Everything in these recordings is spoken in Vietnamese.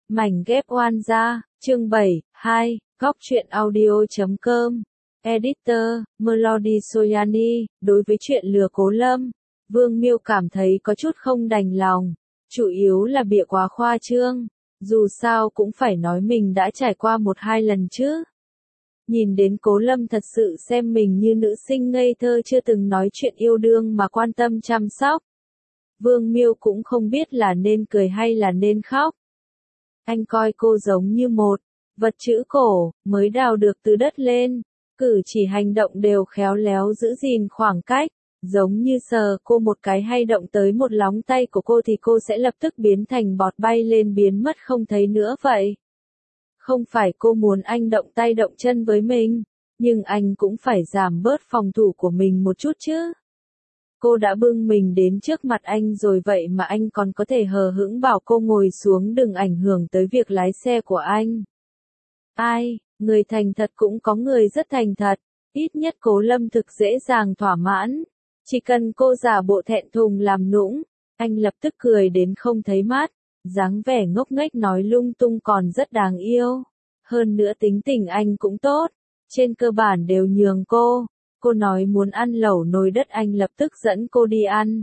Mảnh ghép oan gia, chương 7, 2, góc truyện audio.com. Editor, Melody Soyani. Đối với chuyện lừa Cố Lâm, Vương Miêu cảm thấy có chút không đành lòng. Chủ yếu là bịa quá khoa trương. Dù sao cũng phải nói mình đã trải qua 1-2 lần chứ. Nhìn đến Cố Lâm thật sự xem mình như nữ sinh ngây thơ chưa từng nói chuyện yêu đương mà quan tâm chăm sóc. Vương Miêu cũng không biết là nên cười hay là nên khóc. Anh coi cô giống như một vật chữ cổ, mới đào được từ đất lên, cử chỉ hành động đều khéo léo giữ gìn khoảng cách, giống như sờ cô một cái hay động tới một lóng tay của cô thì cô sẽ lập tức biến thành bọt bay lên biến mất không thấy nữa vậy. Không phải cô muốn anh động tay động chân với mình, nhưng anh cũng phải giảm bớt phòng thủ của mình một chút chứ. Cô đã bưng mình đến trước mặt anh rồi vậy mà anh còn có thể hờ hững bảo cô ngồi xuống đừng ảnh hưởng tới việc lái xe của anh. Ai, người thành thật cũng có người rất thành thật, ít nhất Cố Lâm thực dễ dàng thỏa mãn. Chỉ cần cô giả bộ thẹn thùng làm nũng, anh lập tức cười đến không thấy mắt, dáng vẻ ngốc nghếch nói lung tung còn rất đáng yêu. Hơn nữa tính tình anh cũng tốt, trên cơ bản đều nhường cô. Cô nói muốn ăn lẩu nồi đất anh lập tức dẫn cô đi ăn.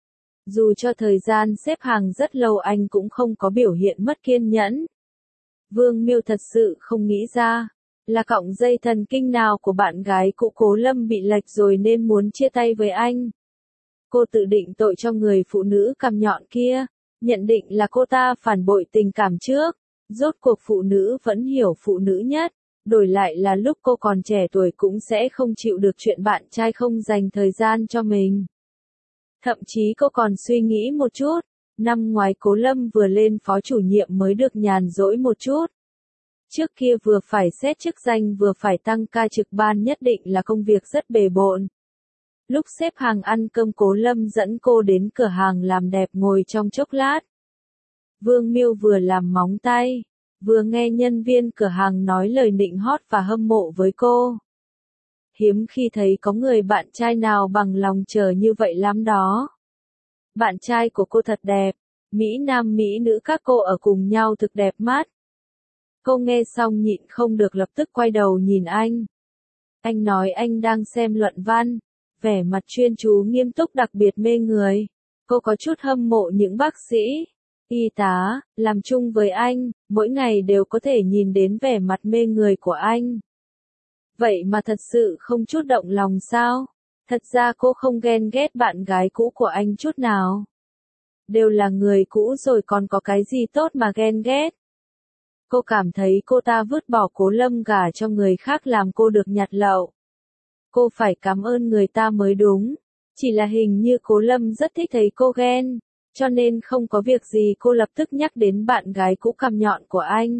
Dù cho thời gian xếp hàng rất lâu anh cũng không có biểu hiện mất kiên nhẫn. Vương Miêu thật sự không nghĩ ra, là cọng dây thần kinh nào của bạn gái cũ Cố Lâm bị lệch rồi nên muốn chia tay với anh. Cô tự định tội cho người phụ nữ cằm nhọn kia, nhận định là cô ta phản bội tình cảm trước. Rốt cuộc phụ nữ vẫn hiểu phụ nữ nhất. Đổi lại là lúc cô còn trẻ tuổi cũng sẽ không chịu được chuyện bạn trai không dành thời gian cho mình. Thậm chí cô còn suy nghĩ một chút, năm ngoái Cố Lâm vừa lên phó chủ nhiệm mới được nhàn rỗi một chút. Trước kia vừa phải xét chức danh vừa phải tăng ca trực ban nhất định là công việc rất bề bộn. Lúc xếp hàng ăn cơm Cố Lâm dẫn cô đến cửa hàng làm đẹp ngồi trong chốc lát. Vương Miêu vừa làm móng tay, vừa nghe nhân viên cửa hàng nói lời nịnh hót và hâm mộ với cô. Hiếm khi thấy có người bạn trai nào bằng lòng chờ như vậy lắm đó. Bạn trai của cô thật đẹp, Mỹ nam Mỹ nữ các cô ở cùng nhau thực đẹp mắt. Cô nghe xong nhịn không được lập tức quay đầu nhìn anh. Anh nói anh đang xem luận văn, vẻ mặt chuyên chú nghiêm túc đặc biệt mê người. Cô có chút hâm mộ những bác sĩ, y tá, làm chung với anh, mỗi ngày đều có thể nhìn đến vẻ mặt mê người của anh. Vậy mà thật sự không chút động lòng sao? Thật ra cô không ghen ghét bạn gái cũ của anh chút nào. Đều là người cũ rồi còn có cái gì tốt mà ghen ghét. Cô cảm thấy cô ta vứt bỏ Cố Lâm gả cho người khác làm cô được nhặt lậu. Cô phải cảm ơn người ta mới đúng. Chỉ là hình như Cố Lâm rất thích thấy cô ghen. Cho nên không có việc gì cô lập tức nhắc đến bạn gái cũ cằm nhọn của anh.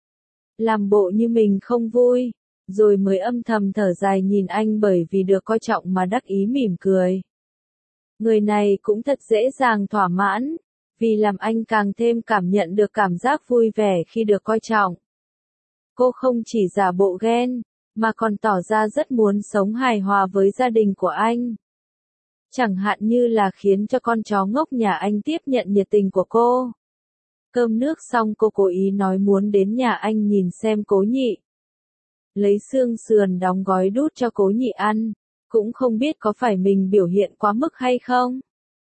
Làm bộ như mình không vui, rồi mới âm thầm thở dài nhìn anh bởi vì được coi trọng mà đắc ý mỉm cười. Người này cũng thật dễ dàng thỏa mãn, vì làm anh càng thêm cảm nhận được cảm giác vui vẻ khi được coi trọng. Cô không chỉ giả bộ ghen, mà còn tỏ ra rất muốn sống hài hòa với gia đình của anh. Chẳng hạn như là khiến cho con chó ngốc nhà anh tiếp nhận nhiệt tình của cô. Cơm nước xong cô cố ý nói muốn đến nhà anh nhìn xem Cố Nhị. Lấy xương sườn đóng gói đút cho Cố Nhị ăn, cũng không biết có phải mình biểu hiện quá mức hay không.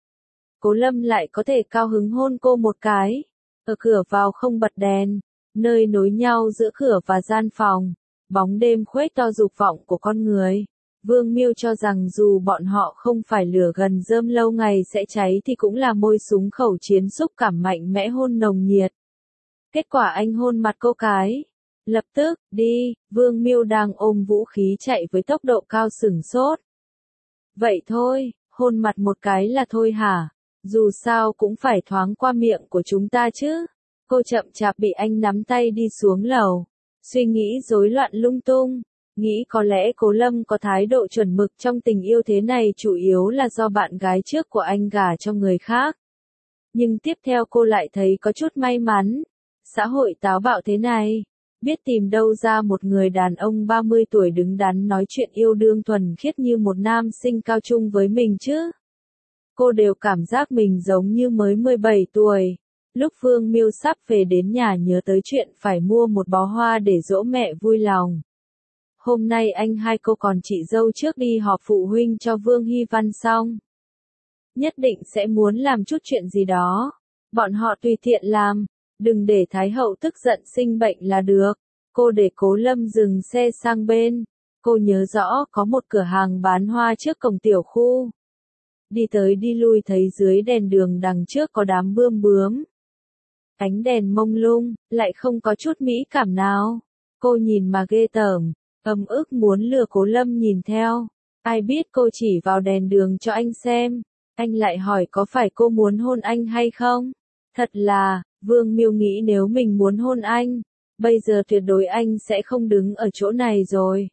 Cố Lâm lại có thể cao hứng hôn cô một cái. Ở cửa vào không bật đèn, nơi nối nhau giữa cửa và gian phòng, bóng đêm khuếch to dục vọng của con người. Vương Miêu cho rằng dù bọn họ không phải lửa gần rơm lâu ngày sẽ cháy thì cũng là môi súng khẩu chiến xúc cảm mạnh mẽ hôn nồng nhiệt. Kết quả anh hôn mặt cô cái. Lập tức, đi, Vương Miêu đang ôm vũ khí chạy với tốc độ cao sửng sốt. Vậy thôi, hôn mặt một cái là thôi hả? Dù sao cũng phải thoáng qua miệng của chúng ta chứ. Cô chậm chạp bị anh nắm tay đi xuống lầu. Suy nghĩ rối loạn lung tung. Nghĩ có lẽ Cố Lâm có thái độ chuẩn mực trong tình yêu thế này chủ yếu là do bạn gái trước của anh gả cho người khác. Nhưng tiếp theo cô lại thấy có chút may mắn. Xã hội táo bạo thế này, biết tìm đâu ra một người đàn ông 30 tuổi đứng đắn nói chuyện yêu đương thuần khiết như một nam sinh cao trung với mình chứ. Cô đều cảm giác mình giống như mới 17 tuổi. Lúc Vương Miêu sắp về đến nhà nhớ tới chuyện phải mua một bó hoa để dỗ mẹ vui lòng. Hôm nay anh hai cô còn chị dâu trước đi họp phụ huynh cho Vương Hy Văn xong. Nhất định sẽ muốn làm chút chuyện gì đó. Bọn họ tùy tiện làm, đừng để Thái hậu tức giận sinh bệnh là được. Cô để Cố Lâm dừng xe sang bên. Cô nhớ rõ có một cửa hàng bán hoa trước cổng tiểu khu. Đi tới đi lui thấy dưới đèn đường đằng trước có đám bươm bướm. Ánh đèn mông lung, lại không có chút mỹ cảm nào. Cô nhìn mà ghê tởm, ấm ức muốn lừa Cố Lâm nhìn theo. Ai biết cô chỉ vào đèn đường cho anh xem. Anh lại hỏi có phải cô muốn hôn anh hay không? Thật là, Vương Miêu nghĩ nếu mình muốn hôn anh, bây giờ tuyệt đối anh sẽ không đứng ở chỗ này rồi.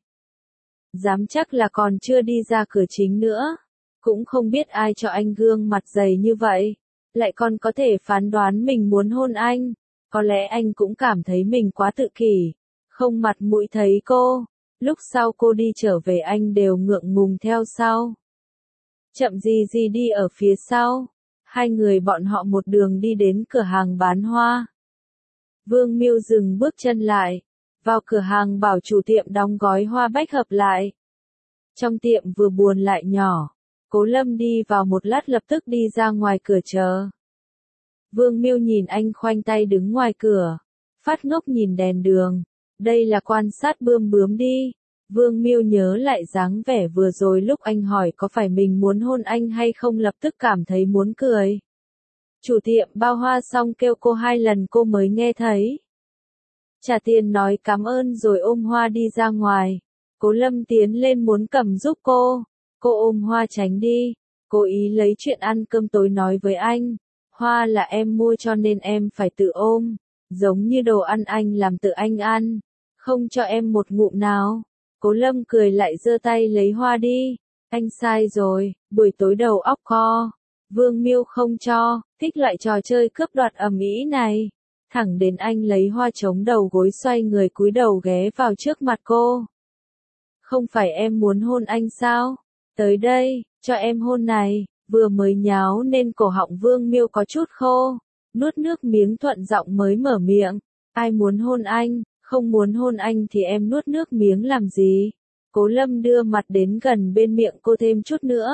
Dám chắc là còn chưa đi ra cửa chính nữa. Cũng không biết ai cho anh gương mặt dày như vậy. Lại còn có thể phán đoán mình muốn hôn anh. Có lẽ anh cũng cảm thấy mình quá tự kỷ. Không mặt mũi thấy cô. Lúc sau cô đi trở về anh đều ngượng ngùng theo sau. Chậm gì gì đi ở phía sau. Hai người bọn họ một đường đi đến cửa hàng bán hoa. Vương Miêu dừng bước chân lại. Vào cửa hàng bảo chủ tiệm đóng gói hoa bách hợp lại. Trong tiệm vừa buồn lại nhỏ. Cố Lâm đi vào một lát lập tức đi ra ngoài cửa chờ. Vương Miêu nhìn anh khoanh tay đứng ngoài cửa. Phát ngốc nhìn đèn đường. Đây là quan sát bươm bướm đi. Vương Miêu nhớ lại dáng vẻ vừa rồi lúc anh hỏi có phải mình muốn hôn anh hay không lập tức cảm thấy muốn cười. Chủ tiệm bao hoa xong kêu cô 2 lần cô mới nghe thấy. Trả tiền nói cảm ơn rồi ôm hoa đi ra ngoài. Cố Lâm tiến lên muốn cầm giúp cô. Cô ôm hoa tránh đi. Cố ý lấy chuyện ăn cơm tối nói với anh. Hoa là em mua cho nên em phải tự ôm. Giống như đồ ăn anh làm tự anh ăn. Không cho em một ngụm nào. Cố Lâm cười lại giơ tay lấy hoa đi. Anh sai rồi, buổi tối đầu óc co. Vương Miêu không cho, thích loại trò chơi cướp đoạt ầm ĩ này. Thẳng đến anh lấy hoa chống đầu gối xoay người cúi đầu ghé vào trước mặt cô. Không phải em muốn hôn anh sao? Tới đây, cho em hôn này. Vừa mới nháo nên cổ họng Vương Miêu có chút khô. Nuốt nước miếng thuận giọng mới mở miệng. Ai muốn hôn anh? Không muốn hôn anh thì em nuốt nước miếng làm gì? Cố Lâm đưa mặt đến gần bên miệng cô thêm chút nữa.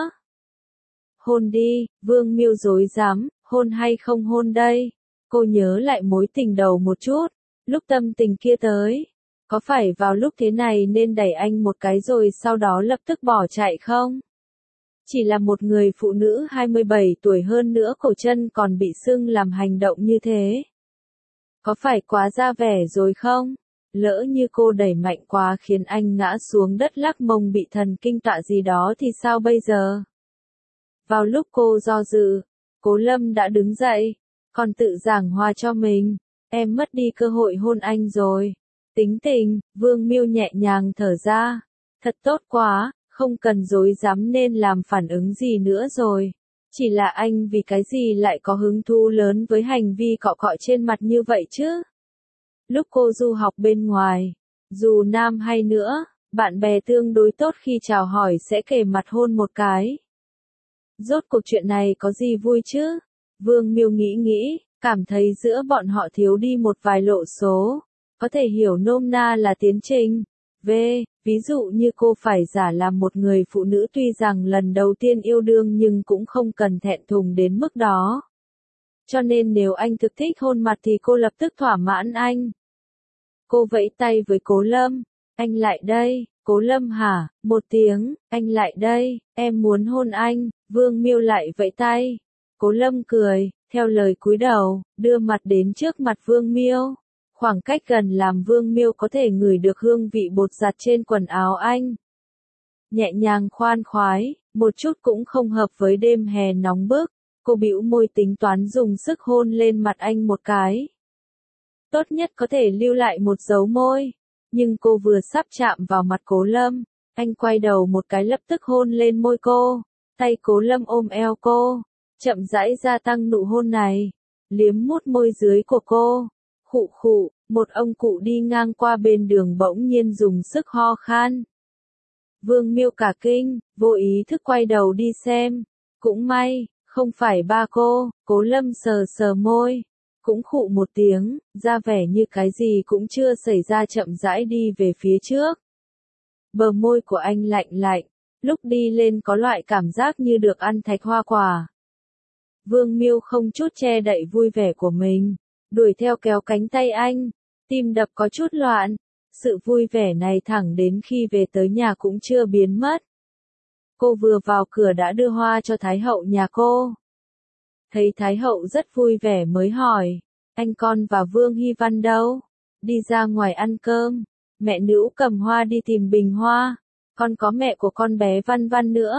Hôn đi, Vương Miêu rối rắm, hôn hay không hôn đây? Cô nhớ lại mối tình đầu một chút, lúc tâm tình kia tới. Có phải vào lúc thế này nên đẩy anh một cái rồi sau đó lập tức bỏ chạy không? Chỉ là một người phụ nữ 27 tuổi hơn nữa cổ chân còn bị sưng làm hành động như thế. Có phải quá ra vẻ rồi không? Lỡ như cô đẩy mạnh quá khiến anh ngã xuống đất lắc mông bị thần kinh tọa gì đó thì sao bây giờ? Vào lúc cô do dự, Cố Lâm đã đứng dậy, còn tự giảng hòa cho mình. Em mất đi cơ hội hôn anh rồi. Tính tình, Vương Miêu nhẹ nhàng thở ra. Thật tốt quá, không cần dối dám nên làm phản ứng gì nữa rồi. Chỉ là anh vì cái gì lại có hứng thú lớn với hành vi cọ cọ trên mặt như vậy chứ? Lúc cô du học bên ngoài, dù nam hay nữa, bạn bè tương đối tốt khi chào hỏi sẽ kề mặt hôn một cái. Rốt cuộc chuyện này có gì vui chứ? Vương Miêu nghĩ, cảm thấy giữa bọn họ thiếu đi một vài lộ số. Có thể hiểu nôm na là tiến trình. Ví dụ như cô phải giả làm một người phụ nữ tuy rằng lần đầu tiên yêu đương nhưng cũng không cần thẹn thùng đến mức đó. Cho nên nếu anh thực thích hôn mặt thì cô lập tức thỏa mãn anh. Cô vẫy tay với Cố Lâm. Anh lại đây. Cố Lâm hả? Một tiếng. Anh lại đây. Em muốn hôn anh. Vương Miêu lại vẫy tay. Cố Lâm cười. Theo lời cúi đầu, đưa mặt đến trước mặt Vương Miêu. Khoảng cách gần làm Vương Miêu có thể ngửi được hương vị bột giặt trên quần áo anh. Nhẹ nhàng khoan khoái, một chút cũng không hợp với đêm hè nóng bức. Cô bĩu môi tính toán dùng sức hôn lên mặt anh một cái. Tốt nhất có thể lưu lại một dấu môi. Nhưng cô vừa sắp chạm vào mặt Cố Lâm, anh quay đầu một cái lập tức hôn lên môi cô. Tay Cố Lâm ôm eo cô, chậm rãi gia tăng nụ hôn này, liếm mút môi dưới của cô. Khụ khụ, một ông cụ đi ngang qua bên đường bỗng nhiên dùng sức ho khan. Vương Miêu cả kinh, vô ý thức quay đầu đi xem. Cũng may, không phải ba cô. Cố Lâm sờ sờ môi. cũng khụ một tiếng, ra vẻ như cái gì cũng chưa xảy ra chậm rãi đi về phía trước. Bờ môi của anh lạnh lạnh, lúc đi lên có loại cảm giác như được ăn thạch hoa quả. Vương Miêu không chút che đậy vui vẻ của mình, đuổi theo kéo cánh tay anh, tim đập có chút loạn. Sự vui vẻ này thẳng đến khi về tới nhà cũng chưa biến mất. Cô vừa vào cửa đã đưa hoa cho Thái hậu nhà cô. Thấy Thái hậu rất vui vẻ mới hỏi, anh con và Vương Hy Văn đâu? Đi ra ngoài ăn cơm. Mẹ Nữ cầm hoa đi tìm bình hoa. Con có mẹ của con bé Văn Văn nữa.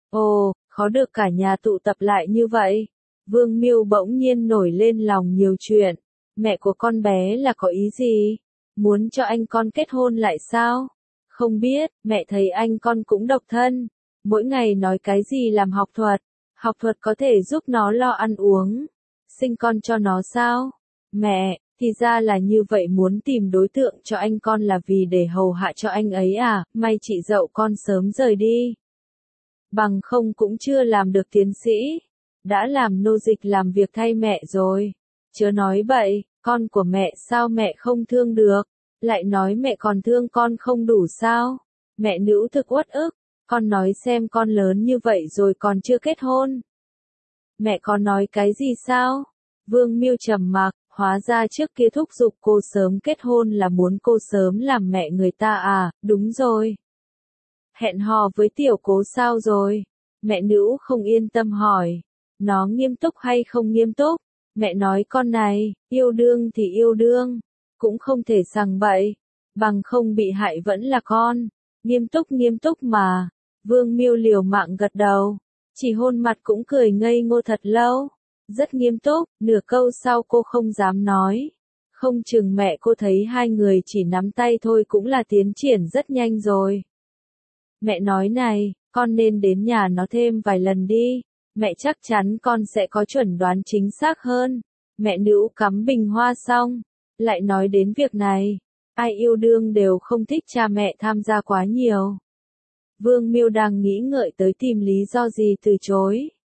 Ồ, khó được cả nhà tụ tập lại như vậy. Vương Miêu bỗng nhiên nổi lên lòng nhiều chuyện. Mẹ của con bé là có ý gì? Muốn cho anh con kết hôn lại sao? Không biết, mẹ thấy anh con cũng độc thân. Mỗi ngày nói cái gì làm học thuật. Học thuật có thể giúp nó lo ăn uống. Sinh con cho nó sao? Mẹ, thì ra là như vậy, muốn tìm đối tượng cho anh con là vì để hầu hạ cho anh ấy à? May chị dậu con sớm rời đi. Bằng không cũng chưa làm được tiến sĩ. Đã làm nô dịch làm việc thay mẹ rồi. Chớ nói bậy, con của mẹ sao mẹ không thương được? Lại nói mẹ còn thương con không đủ sao? Mẹ Nữ thực uất ức. Con nói xem, con lớn như vậy rồi còn chưa kết hôn. Mẹ có nói cái gì sao? Vương Miêu trầm mặc, hóa ra trước kia thúc giục cô sớm kết hôn là muốn cô sớm làm mẹ người ta à? Đúng rồi. Hẹn hò với Tiểu Cố sao rồi? Mẹ Nữ không yên tâm hỏi. Nó nghiêm túc hay không nghiêm túc? Mẹ nói con này, yêu đương thì yêu đương, cũng không thể sằng bậy, bằng không bị hại vẫn là con. Nghiêm túc mà. Vương Miêu liều mạng gật đầu, chỉ hôn mặt cũng cười ngây ngô thật lâu. Rất nghiêm túc, nửa câu sau cô không dám nói. Không chừng mẹ cô thấy hai người chỉ nắm tay thôi cũng là tiến triển rất nhanh rồi. Mẹ nói này, con nên đến nhà nó thêm vài lần đi. Mẹ chắc chắn con sẽ có chuẩn đoán chính xác hơn. Mẹ Nữ cắm bình hoa xong, lại nói đến việc này. Ai yêu đương đều không thích cha mẹ tham gia quá nhiều. Vương Miêu đang nghĩ ngợi tới tìm lý do gì từ chối.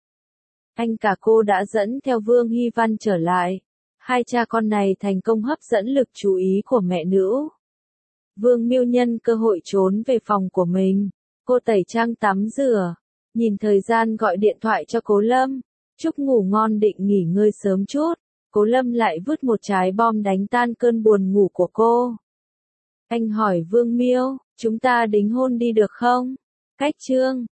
Anh cả cô đã dẫn theo Vương Hy Văn trở lại. Hai cha con này thành công hấp dẫn lực chú ý của mẹ Nữ. Vương Miêu nhân cơ hội trốn về phòng của mình. Cô tẩy trang tắm rửa. Nhìn thời gian gọi điện thoại cho Cố Lâm. Chúc ngủ ngon, định nghỉ ngơi sớm chút. Cố Lâm lại vứt một trái bom đánh tan cơn buồn ngủ của cô. Anh hỏi Vương Miêu, chúng ta đính hôn đi được không? Cách chương